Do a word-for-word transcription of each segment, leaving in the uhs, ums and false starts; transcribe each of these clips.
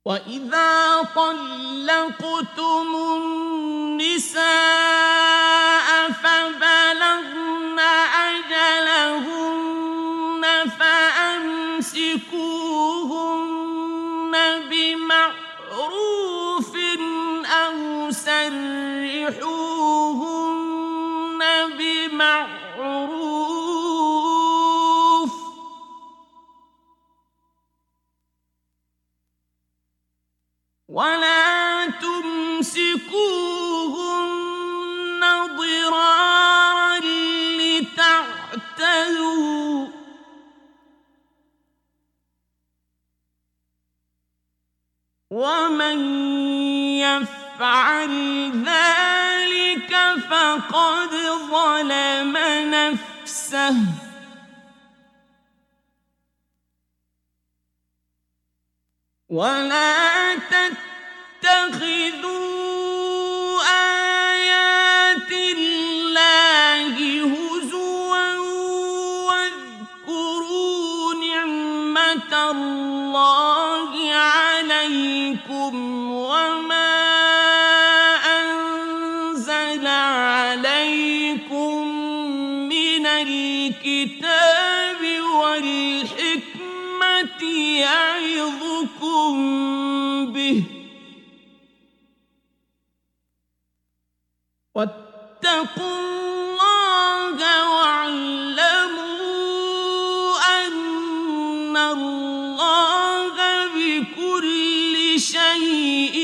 وَإِذَا طَلَّقْتُمُ النِّسَاءَ فَبَلَغْنَ أَجَلَهُنَّ فَأَمْسِكُوهُنَّ بِمَعْرُوفٍ أَوْ سَرِّحُوهُنَّ بِمَعْرُوفٍ ۚ وَلَا تُمْسِكُوهُنَّ ضِرَارًا لِّتَعْتَدُوا ۚ وَمَن يَفْعَلْ ذَلِكَ فَقَدْ ظَلَمَ نَفْسَهُ ۚ وَلَا تَتَّخِذُوا آيَاتِ اللَّهِ هُزُوًا وَاذْكُرُوا نِعْمَةَ اللَّهِ عَلَيْكُمْ وَمَا أَنزَلَ عَلَيْكُم مِّنَ الْكِتَابِ وَالْحِكْمَةِ يَعِظُكُم بِهِ ۚ وَاتَّقُوا اللَّهَ وَاعْلَمُوا أَنَّ اللَّهَ بِكُلِّ شَيْءٍ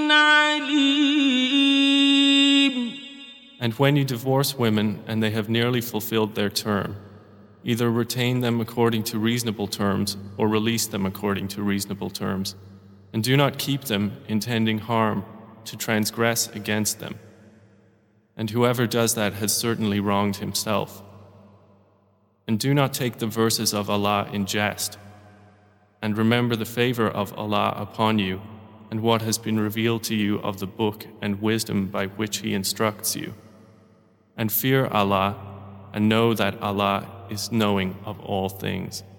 عَلِيمٌ. And when you divorce women and they have nearly fulfilled their term, either retain them according to reasonable terms or release them according to reasonable terms, and do not keep them intending harm to transgress against them. And whoever does that has certainly wronged himself. And do not take the verses of Allah in jest, and remember the favor of Allah upon you and what has been revealed to you of the book and wisdom by which He instructs you. And fear Allah, and know that Allah is knowing of all things.